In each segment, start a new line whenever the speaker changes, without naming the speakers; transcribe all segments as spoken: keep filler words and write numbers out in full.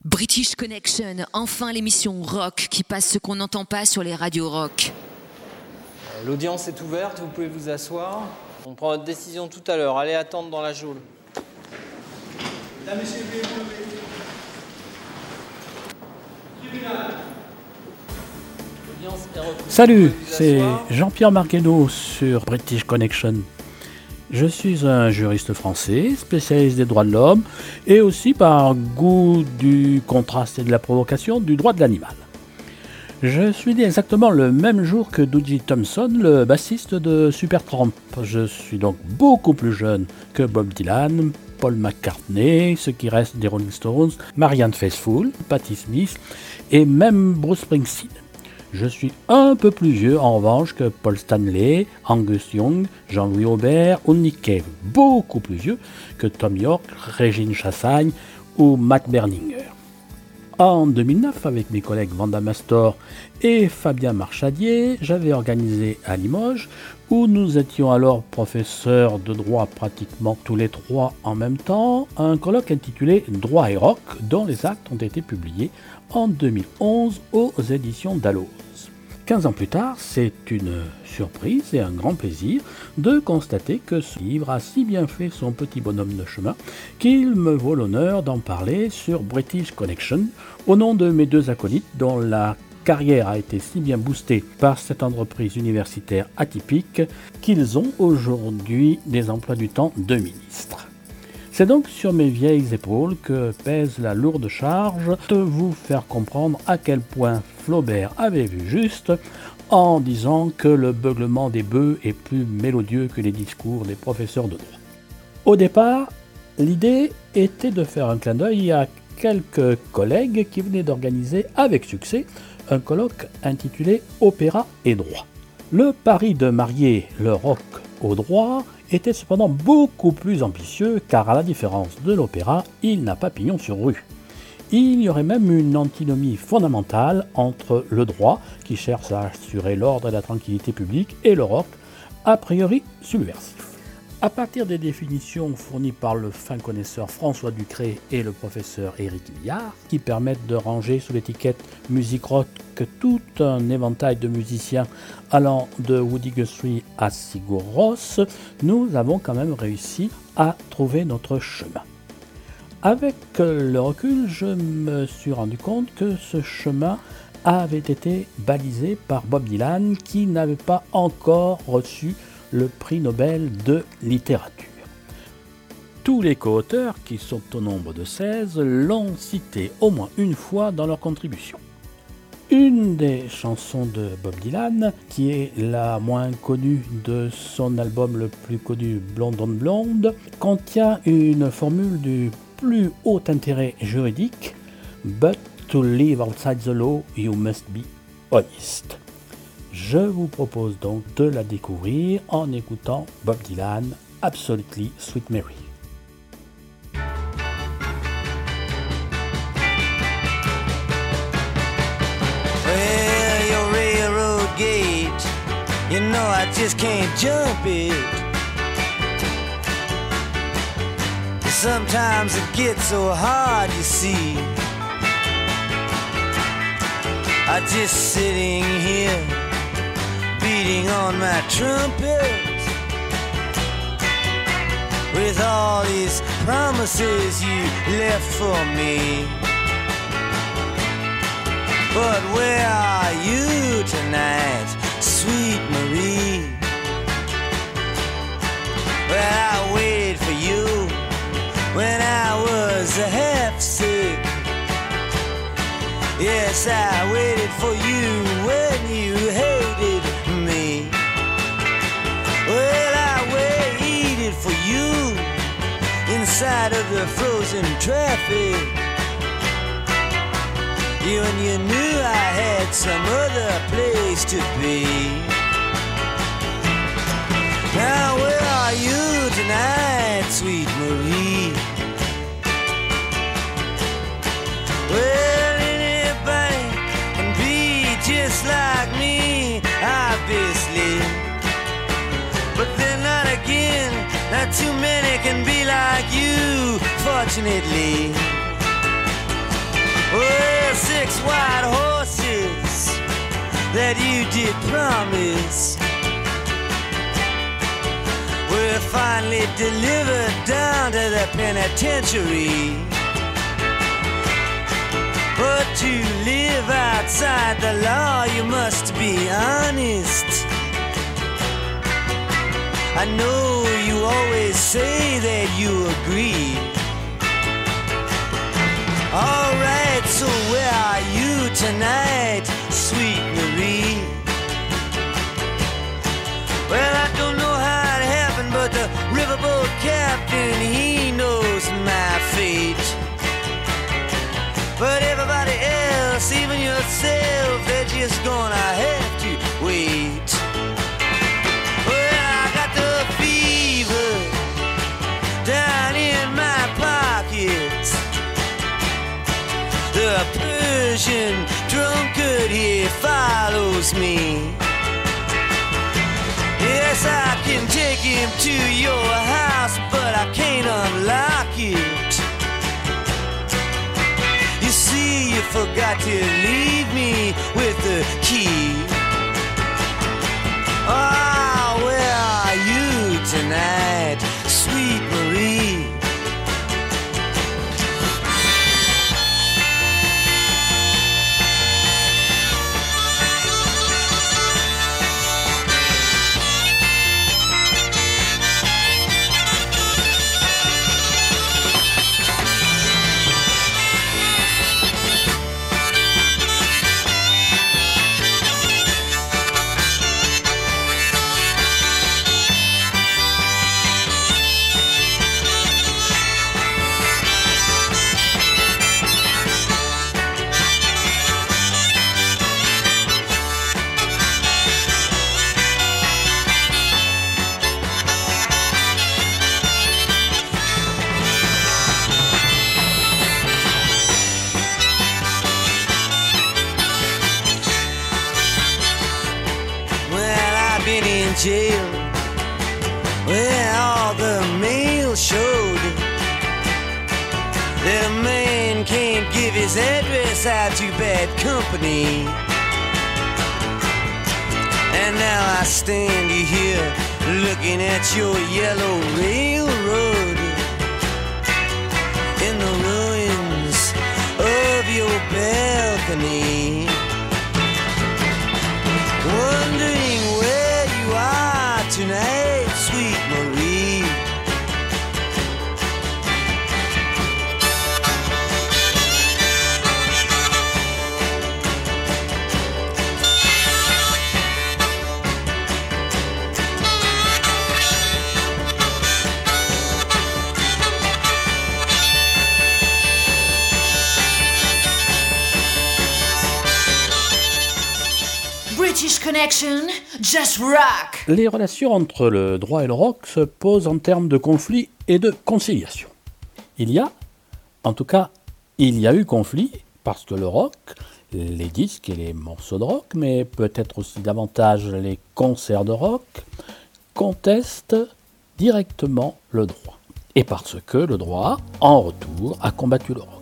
British Connection, enfin l'émission rock qui passe ce qu'on n'entend pas sur les radios rock.
L'audience est ouverte, vous pouvez vous asseoir. On prend votre décision tout à l'heure. Allez attendre dans la geôle.
Mesdames, Messieurs, veuillez vous lever. Tribunal.
Salut, c'est Jean-Pierre Marguenot sur British Connection. Je suis un juriste français, spécialiste des droits de l'homme et aussi par goût du contraste et de la provocation du droit de l'animal. Je suis né exactement le même jour que Dudley Thompson, le bassiste de Supertramp. Je suis donc beaucoup plus jeune que Bob Dylan, Paul McCartney, ce qui reste des Rolling Stones, Marianne Faithfull, Patti Smith et même Bruce Springsteen. Je suis un peu plus vieux en revanche que Paul Stanley, Angus Young, Jean-Louis Aubert ou Nick Cave. Beaucoup plus vieux que Tom York, Régine Chassagne ou Matt Berninger. En deux mille neuf, avec mes collègues Vanda Mastor et Fabien Marchadier, j'avais organisé à Limoges, où nous étions alors professeurs de droit pratiquement tous les trois en même temps, un colloque intitulé Droit et rock, dont les actes ont été publiés en deux mille onze aux éditions Dalloz. Quinze ans plus tard, c'est une surprise et un grand plaisir de constater que ce livre a si bien fait son petit bonhomme de chemin qu'il me vaut l'honneur d'en parler sur British Connection au nom de mes deux acolytes dont la carrière a été si bien boostée par cette entreprise universitaire atypique qu'ils ont aujourd'hui des emplois du temps de ministre. C'est donc sur mes vieilles épaules que pèse la lourde charge de vous faire comprendre à quel point Flaubert avait vu juste en disant que le beuglement des bœufs est plus mélodieux que les discours des professeurs de droit. Au départ, l'idée était de faire un clin d'œil à quelques collègues qui venaient d'organiser avec succès un colloque intitulé Opéra et droit. Le pari de marier le rock au droit était cependant beaucoup plus ambitieux car à la différence de l'opéra, il n'a pas pignon sur rue. Il y aurait même une antinomie fondamentale entre le droit, qui cherche à assurer l'ordre et la tranquillité publique, et le rock, a priori subversif. À partir des définitions fournies par le fin connaisseur François Ducré et le professeur Éric Millard, qui permettent de ranger sous l'étiquette musique rock tout un éventail de musiciens allant de Woody Guthrie à Sigur Rós, nous avons quand même réussi à trouver notre chemin. Avec le recul, je me suis rendu compte que ce chemin avait été balisé par Bob Dylan, qui n'avait pas encore reçu le prix Nobel de littérature. Tous les co-auteurs, qui sont au nombre de seize, l'ont cité au moins une fois dans leur contribution. Une des chansons de Bob Dylan, qui est la moins connue de son album le plus connu, Blonde on Blonde, contient une formule du plus haut intérêt juridique, « But to live outside the law, you must be honest ». Je vous propose donc de la découvrir en écoutant Bob Dylan, Absolutely Sweet Mary.
Well, your railroad gate, you know I just can't jump it. Sometimes it gets so hard, you see. I'm just sitting here beating on my trumpet with all these promises you left for me. But where are you tonight, sweet Marie? Well, I waited for you when I was half sick. Yes, I waited for you when you hated me. Well, I waited for you inside of the frozen traffic. You and you knew I had some other place to be. Now where are you tonight, sweet Marie? Well, anybody can be just like me, obviously. But then not again, not too many can be like you, fortunately. that you did promise were finally delivered down to the penitentiary. But to live outside the law, you must be honest. I know you always say that you agree. Alright, so where are you tonight, sweet Marie? Well, I don't know how it happened, but the riverboat captain, he knows my fate. But everybody else, even yourself, they're just gonna have to wait. Well, I got the fever down in my pockets. The Persian drunkard here follows me. Yes, I can take him to your house, but I can't unlock it. You see, you forgot to leave me with the key. Ah, oh, where are you tonight, sweet Marie? Jail, where all the mail showed that a man can't give his address out to bad company. And now I stand here looking at your yellow railroad in the ruins of your balcony, wondering where you are tonight, sweet Marie.
British Connection, just rock.
Les relations entre le droit et le rock se posent en termes de conflit et de conciliation. Il y a, en tout cas, il y a eu conflit parce que le rock, les disques et les morceaux de rock, mais peut-être aussi davantage les concerts de rock, contestent directement le droit. Et parce que le droit, en retour, a combattu le rock.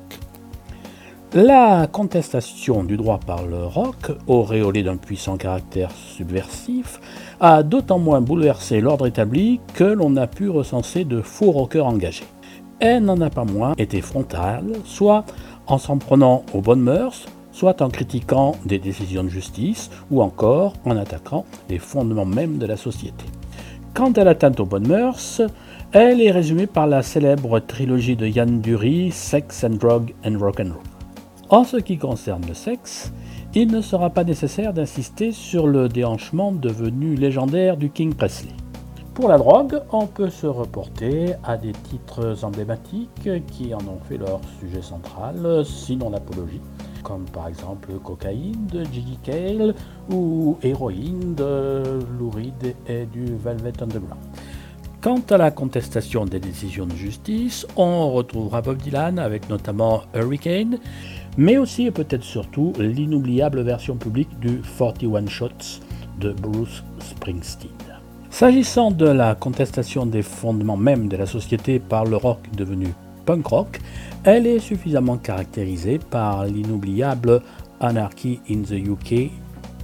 La contestation du droit par le rock, auréolée d'un puissant caractère subversif, a d'autant moins bouleversé l'ordre établi que l'on a pu recenser de faux rockers engagés. Elle n'en a pas moins été frontale, soit en s'en prenant aux bonnes mœurs, soit en critiquant des décisions de justice, ou encore en attaquant les fondements mêmes de la société. Quant à l'atteinte aux bonnes mœurs, elle est résumée par la célèbre trilogie de Ian Dury, Sex and Drug and Rock'n'Roll. En ce qui concerne le sexe, il ne sera pas nécessaire d'insister sur le déhanchement devenu légendaire du King Presley. Pour la drogue, on peut se reporter à des titres emblématiques qui en ont fait leur sujet central, sinon l'apologie, comme par exemple Cocaïne de J D Cale ou Héroïne de Lou Reed et du Velvet Underground. Quant à la contestation des décisions de justice, on retrouvera Bob Dylan avec notamment Hurricane, mais aussi et peut-être surtout l'inoubliable version publique du forty one Shots de Bruce Springsteen. S'agissant de la contestation des fondements mêmes de la société par le rock devenu punk rock, elle est suffisamment caractérisée par l'inoubliable Anarchy in the U K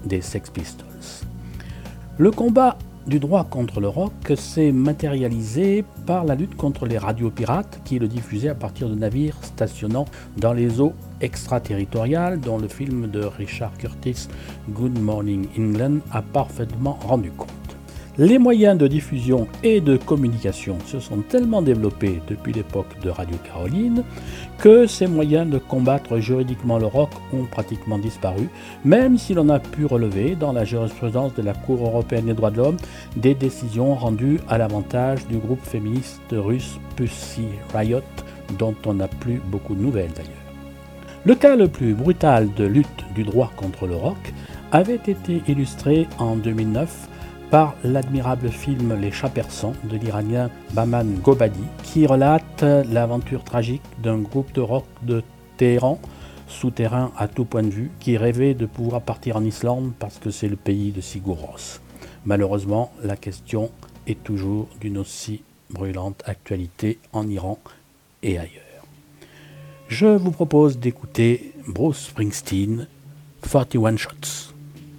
des Sex Pistols. Le combat du droit contre le rock s'est matérialisé par la lutte contre les radios pirates qui le diffusaient à partir de navires stationnant dans les eaux extraterritoriales dont le film de Richard Curtis, Good Morning England, a parfaitement rendu compte. Les moyens de diffusion et de communication se sont tellement développés depuis l'époque de Radio Caroline que ces moyens de combattre juridiquement le rock ont pratiquement disparu, même si l'on a pu relever dans la jurisprudence de la Cour européenne des droits de l'homme des décisions rendues à l'avantage du groupe féministe russe Pussy Riot, dont on n'a plus beaucoup de nouvelles d'ailleurs. Le cas le plus brutal de lutte du droit contre le rock avait été illustré en deux mille neuf par l'admirable film Les Chats Persans de l'Iranien Bahman Gobadi, qui relate l'aventure tragique d'un groupe de rock de Téhéran, souterrain à tout point de vue, qui rêvait de pouvoir partir en Islande parce que c'est le pays de Sigur Rós. Malheureusement, la question est toujours d'une aussi brûlante actualité en Iran et ailleurs. Je vous propose d'écouter Bruce Springsteen, forty-one Shots.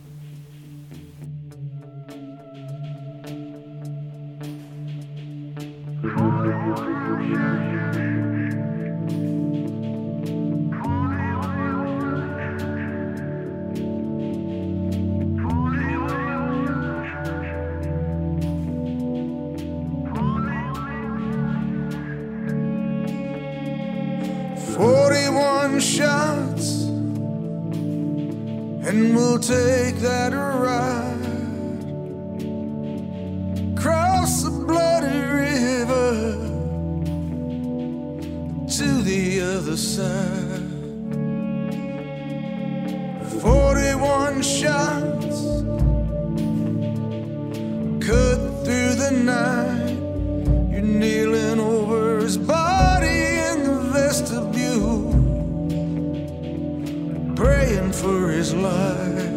forty-one shots, and we'll take that ride across the bloody river to the other side. forty-one shots cut through the night. You're kneeling over his body in the vestibule, praying for his life.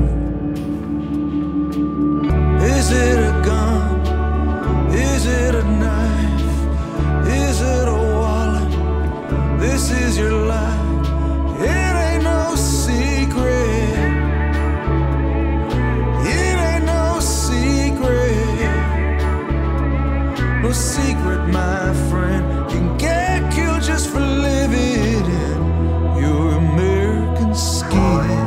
Is it a gun? Is it a knife? Is it a wallet? This is your life. It ain't no secret. It ain't no secret. No secret, my friend. You can get killed just for living in your American skin.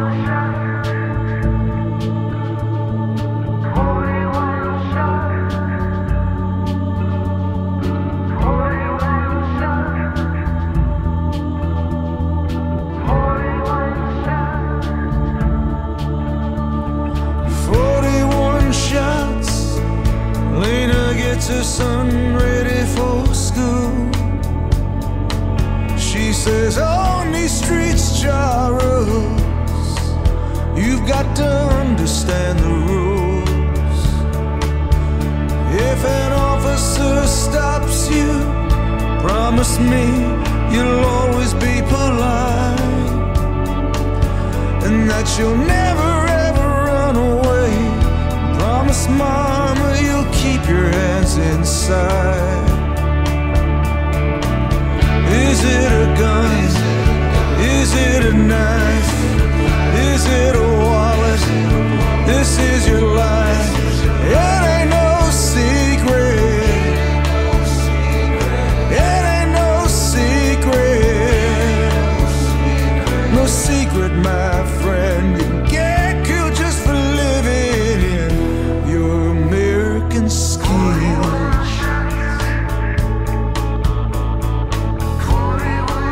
Her son ready for school. She says on these streets, Charles, you've got to understand the rules. If an officer stops you, promise me you'll always be polite, and that you'll never ever run away. Promise mama you'll keep your hands inside. Is it a gun? Is it a knife? Is it a wallet? This is your life. It ain't no secret. It ain't no secret. No secret, my friend. You can get killed just for living in your American skin. forty-one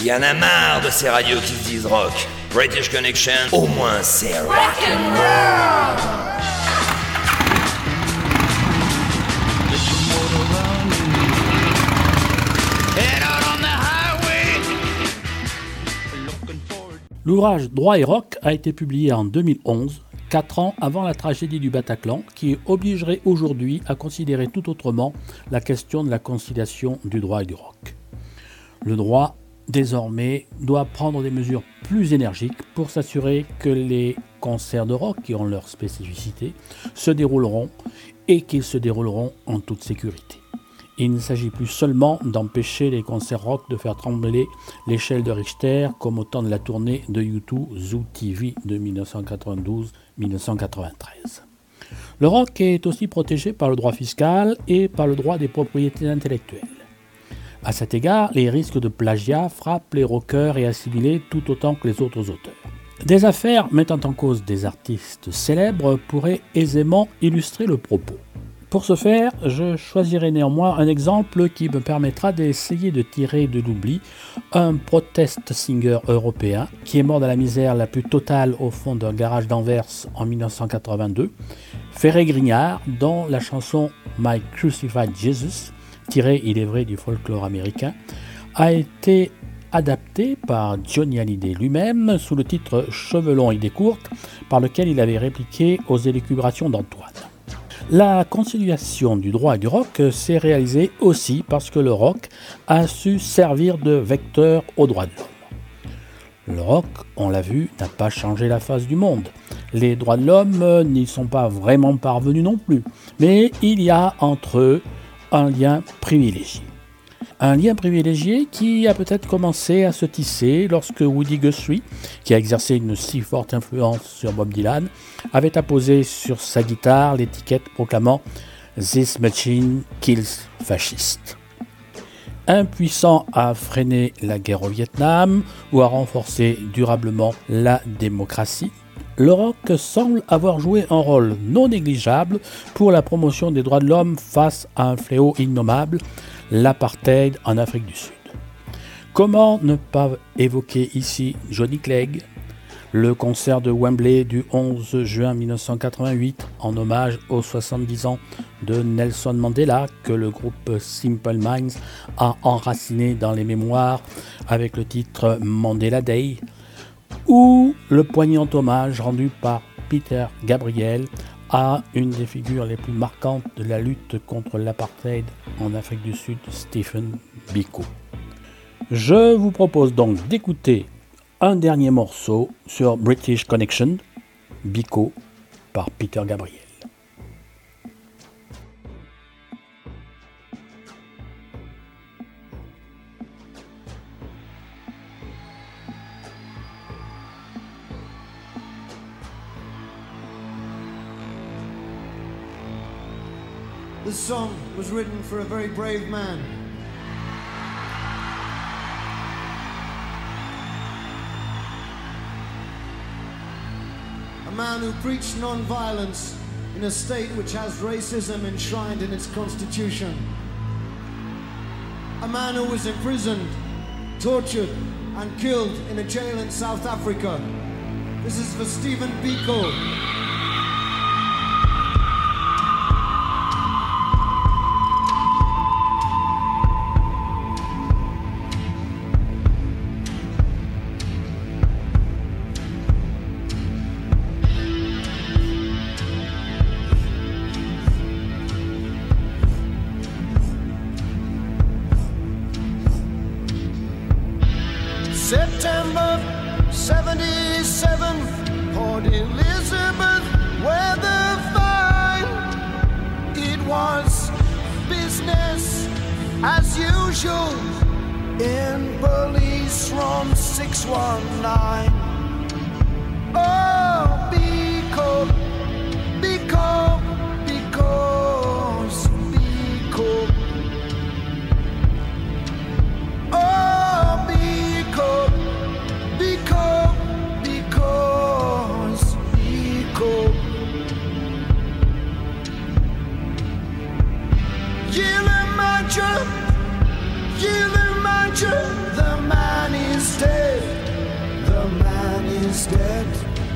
Il y en a marre de ces radios qui se disent rock. British Connection, au moins c'est rock.
L'ouvrage Droit et rock a été publié en deux mille onze, quatre ans avant la tragédie du Bataclan, qui obligerait aujourd'hui à considérer tout autrement la question de la conciliation du droit et du rock. Le droit, désormais, doit prendre des mesures plus énergiques pour s'assurer que les concerts de rock, qui ont leur spécificité, se dérouleront et qu'ils se dérouleront en toute sécurité. Il ne s'agit plus seulement d'empêcher les concerts rock de faire trembler l'échelle de Richter comme au temps de la tournée de U deux Zoo T V de dix-neuf cent quatre-vingt-douze à dix-neuf cent quatre-vingt-treize. Le rock est aussi protégé par le droit fiscal et par le droit des propriétés intellectuelles. À cet égard, les risques de plagiat frappent les rockers et assimilés tout autant que les autres auteurs. Des affaires mettant en cause des artistes célèbres pourraient aisément illustrer le propos. Pour ce faire, je choisirai néanmoins un exemple qui me permettra d'essayer de tirer de l'oubli un protest singer européen qui est mort dans la misère la plus totale au fond d'un garage d'Anvers en dix-neuf cent quatre-vingt-deux, Ferré Grignard, dont la chanson My Crucified Jesus, tirée il est vrai du folklore américain, a été adaptée par Johnny Hallyday lui-même sous le titre Cheveux longs, idées courtes, par lequel il avait répliqué aux élucubrations d'Antoine. La conciliation du droit et du rock s'est réalisée aussi parce que le rock a su servir de vecteur aux droits de l'homme. Le rock, on l'a vu, n'a pas changé la face du monde. Les droits de l'homme n'y sont pas vraiment parvenus non plus, mais il y a entre eux un lien privilégié. Un lien privilégié qui a peut-être commencé à se tisser lorsque Woody Guthrie, qui a exercé une si forte influence sur Bob Dylan, avait apposé sur sa guitare l'étiquette proclamant « This machine kills fascistes ». Impuissant à freiner la guerre au Vietnam ou à renforcer durablement la démocratie, le rock semble avoir joué un rôle non négligeable pour la promotion des droits de l'homme face à un fléau innommable, l'apartheid en Afrique du Sud. Comment ne pas évoquer ici Johnny Clegg, le concert de Wembley du onze juin dix-neuf cent quatre-vingt-huit en hommage aux soixante-dix ans de Nelson Mandela que le groupe Simple Minds a enraciné dans les mémoires avec le titre Mandela Day, ou le poignant hommage rendu par Peter Gabriel à une des figures les plus marquantes de la lutte contre l'apartheid en Afrique du Sud, Stephen Biko. Je vous propose donc d'écouter un dernier morceau sur British Connection, Biko, par Peter Gabriel.
This song was written for a very brave man. A man who preached non-violence in a state which has racism enshrined in its constitution. A man who was imprisoned, tortured, and killed in a jail in South Africa. This is for Stephen Biko.
September seventy-seven, Port Elizabeth, weather fine. It was business as usual in police room six one nine. Oh, Biko, Biko, because Biko. Oh, Biko, Biko, because Biko. Yellow Mantra, Yellow Mantra, the man is is dead.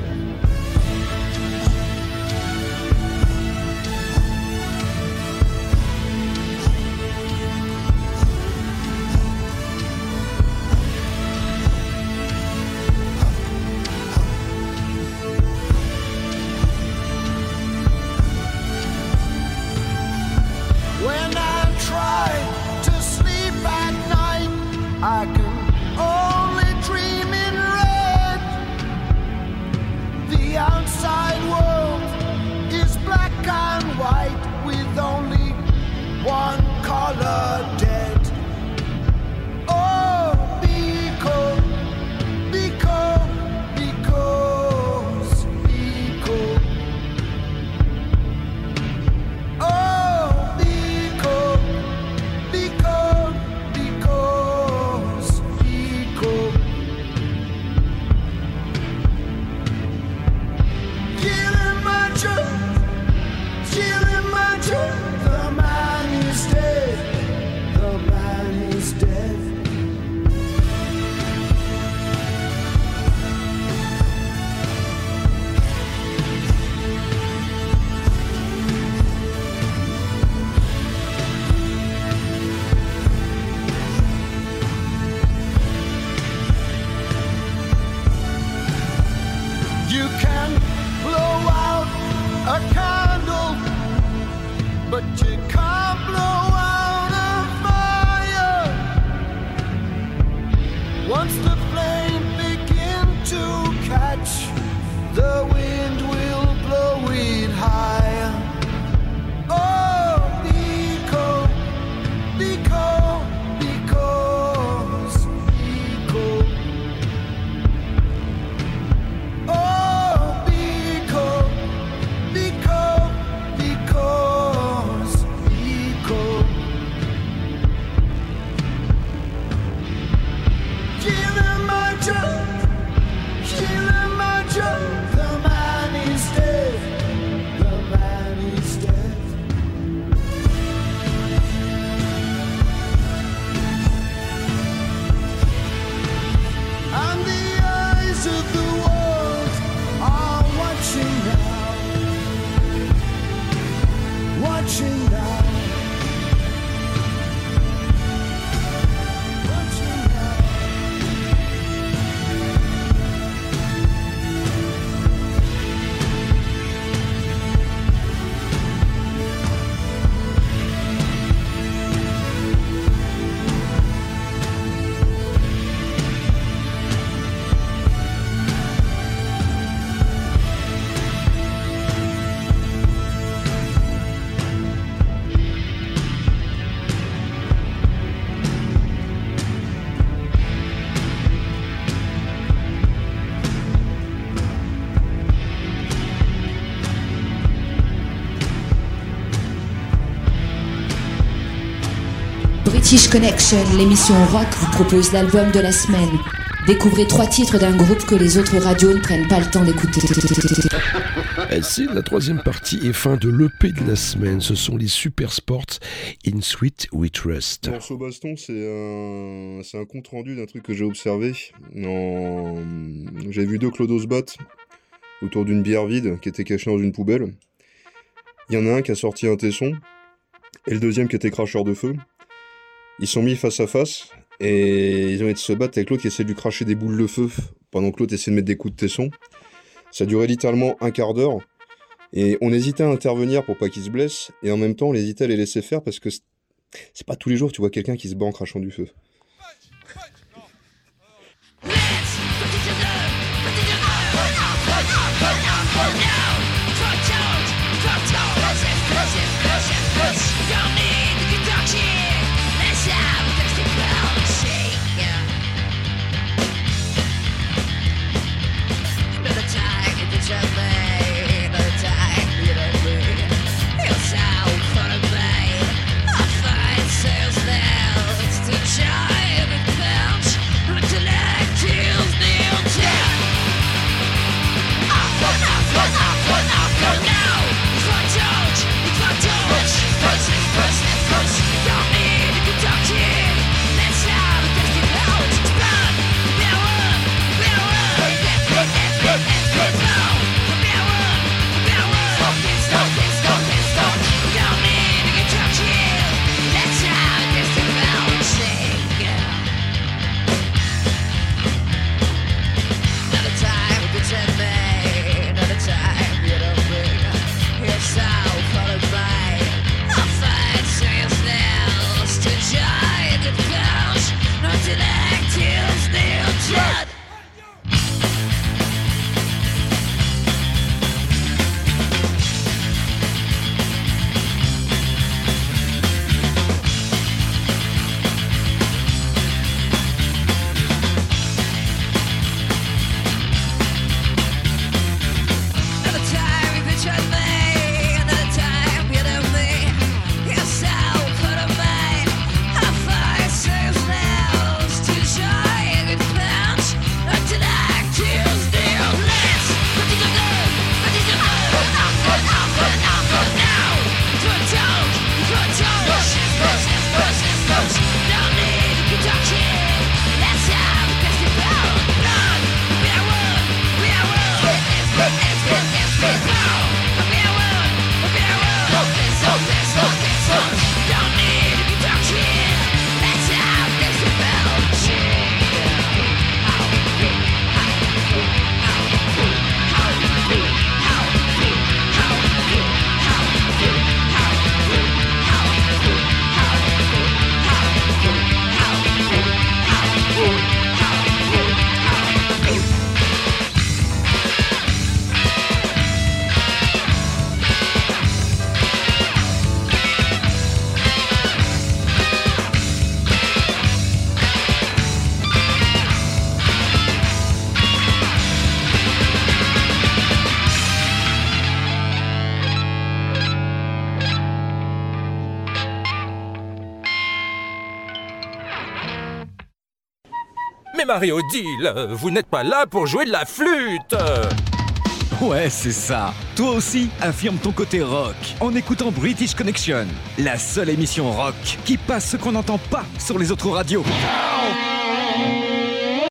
When I try to sleep at night, I can only dream in red. The outside world is black and white with only one color dead. Oh, because, because, because, because. Oh, because, because, because, because. Kilimanjaro, Kilimanjaro, the man is dead, the man is dead. You can blow out a candle, but you can't blow out a fire. Once the flame begins to catch, the wind will blow it higher. Oh, because, because, because, because. Oh, because, because, because, because. Kilimanjaro, Kilimanjaro, the man is dead, the man is dead. And the eyes of the world are watching now, watching now, watching now.
British Connection, l'émission rock, vous propose l'album de la semaine. Découvrez trois titres d'un groupe que les autres radios ne prennent pas le temps d'écouter.
C'est la troisième partie et fin de l'E P de la semaine. Ce sont les Super Sports, In Sweet We Trust.
Le morceau baston, c'est un, c'est un compte rendu d'un truc que j'ai observé. En... J'avais vu deux clodos se battre autour d'une bière vide qui était cachée dans une poubelle. Il y en a un qui a sorti un tesson et le deuxième qui était cracheur de feu. Ils sont mis face à face et ils ont été se battre avec l'autre qui essaie de lui cracher des boules de feu pendant que l'autre essaie de mettre des coups de tesson. Ça durait littéralement un quart d'heure et on hésitait à intervenir pour pas qu'ils se blessent et en même temps on hésitait à les laisser faire parce que c'est pas tous les jours que tu vois quelqu'un qui se bat en crachant du feu.
Charge
Mario Deal, vous n'êtes pas là pour jouer de la flûte.
Ouais, c'est ça. Toi aussi, affirme ton côté rock en écoutant British Connection, la seule émission rock qui passe ce qu'on n'entend pas sur les autres radios.